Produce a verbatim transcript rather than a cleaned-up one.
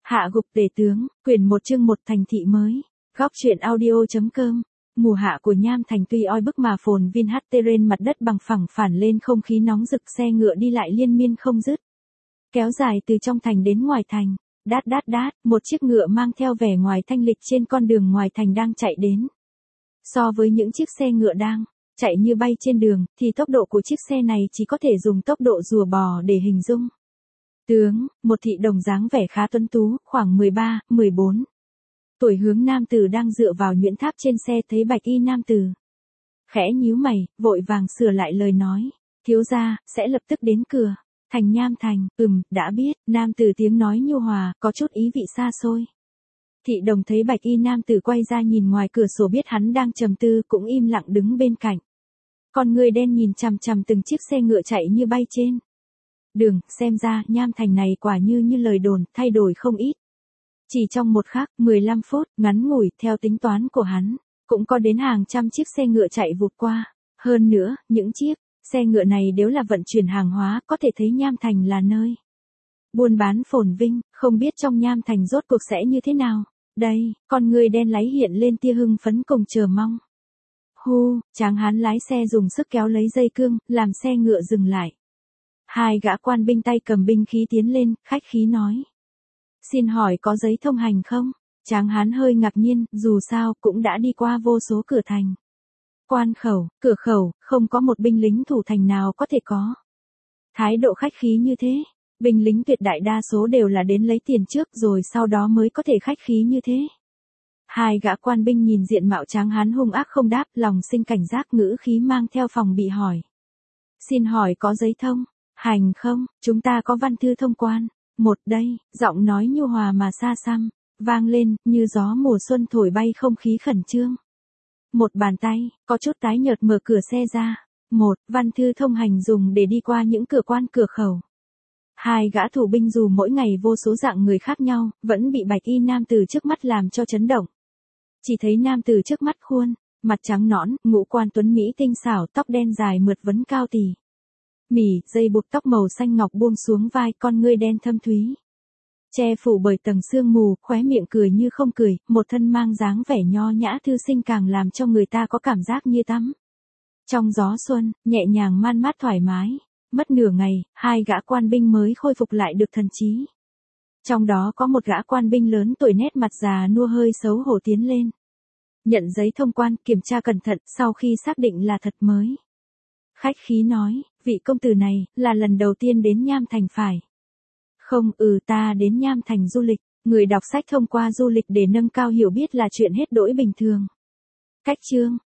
Hạ gục tể tướng, quyển một chương một thành thị mới. Góc truyện audio.com. Mùa hạ của Nham Thành tuy oi bức mà phồn vinh hắt tê trên mặt đất bằng phẳng phản lên không khí nóng rực, xe ngựa đi lại liên miên không dứt. Kéo dài từ trong thành đến ngoài thành. Đát đát đát, một chiếc ngựa mang theo vẻ ngoài thanh lịch trên con đường ngoài thành đang chạy đến. So với những chiếc xe ngựa đang chạy như bay trên đường, thì tốc độ của chiếc xe này chỉ có thể dùng tốc độ rùa bò để hình dung. Tướng, một thị đồng dáng vẻ khá tuấn tú, khoảng mười ba, mười bốn tuổi hướng nam tử đang dựa vào nhuyễn tháp trên xe thấy bạch y nam tử. Khẽ nhíu mày, vội vàng sửa lại lời nói. Thiếu gia, sẽ lập tức đến cửa. Thành Nham Thành, ừm, đã biết, nam tử tiếng nói nhu hòa, có chút ý vị xa xôi. Thị đồng thấy bạch y nam tử quay ra nhìn ngoài cửa sổ biết hắn đang trầm tư cũng im lặng đứng bên cạnh. Con người đen nhìn chằm chằm từng chiếc xe ngựa chạy như bay trên đường, xem ra Nham Thành này quả như như lời đồn, thay đổi không ít. Chỉ trong một khắc, mười lăm phút, ngắn ngủi, theo tính toán của hắn, cũng có đến hàng trăm chiếc xe ngựa chạy vụt qua. Hơn nữa, những chiếc xe ngựa này đều là vận chuyển hàng hóa, có thể thấy Nham Thành là nơi buôn bán phồn vinh, không biết trong Nham Thành rốt cuộc sẽ như thế nào. Đây, con người đen láy hiện lên tia hưng phấn cùng chờ mong. Hu, tráng hán lái xe dùng sức kéo lấy dây cương, làm xe ngựa dừng lại. Hai gã quan binh tay cầm binh khí tiến lên, khách khí nói. Xin hỏi có giấy thông hành không? Tráng hán hơi ngạc nhiên, dù sao cũng đã đi qua vô số cửa thành. Quan khẩu, cửa khẩu, không có một binh lính thủ thành nào có thể có thái độ khách khí như thế. Binh lính tuyệt đại đa số đều là đến lấy tiền trước rồi sau đó mới có thể khách khí như thế. Hai gã quan binh nhìn diện mạo tráng hán hung ác không đáp, lòng sinh cảnh giác, ngữ khí mang theo phòng bị hỏi. Xin hỏi có giấy thông hành không? Chúng ta có văn thư thông quan. Một đây, giọng nói nhu hòa mà xa xăm, vang lên, như gió mùa xuân thổi bay không khí khẩn trương. Một bàn tay, có chút tái nhợt mở cửa xe ra. Một, văn thư thông hành dùng để đi qua những cửa quan cửa khẩu. Hai gã thủ binh dù mỗi ngày vô số dạng người khác nhau, vẫn bị bạch y nam tử trước mắt làm cho chấn động. Chỉ thấy nam tử trước mắt khuôn, mặt trắng nõn, ngũ quan tuấn mỹ tinh xảo, tóc đen dài mượt vấn cao tỉ mỉ, dây buộc tóc màu xanh ngọc buông xuống vai, con ngươi đen thâm thúy che phủ bởi tầng sương mù, khóe miệng cười như không cười, một thân mang dáng vẻ nho nhã thư sinh càng làm cho người ta có cảm giác như tắm trong gió xuân, nhẹ nhàng man mát thoải mái. Mất nửa ngày, hai gã quan binh mới khôi phục lại được thần trí. Trong đó có một gã quan binh lớn tuổi, nét mặt già nua hơi xấu hổ tiến lên. Nhận giấy thông quan, kiểm tra cẩn thận, sau khi xác định là thật mới. Khách khí nói, vị công tử này, là lần đầu tiên đến Nham Thành phải? Không, ừ ta đến Nham Thành du lịch, người đọc sách thông qua du lịch để nâng cao hiểu biết là chuyện hết đỗi bình thường. Cách chương,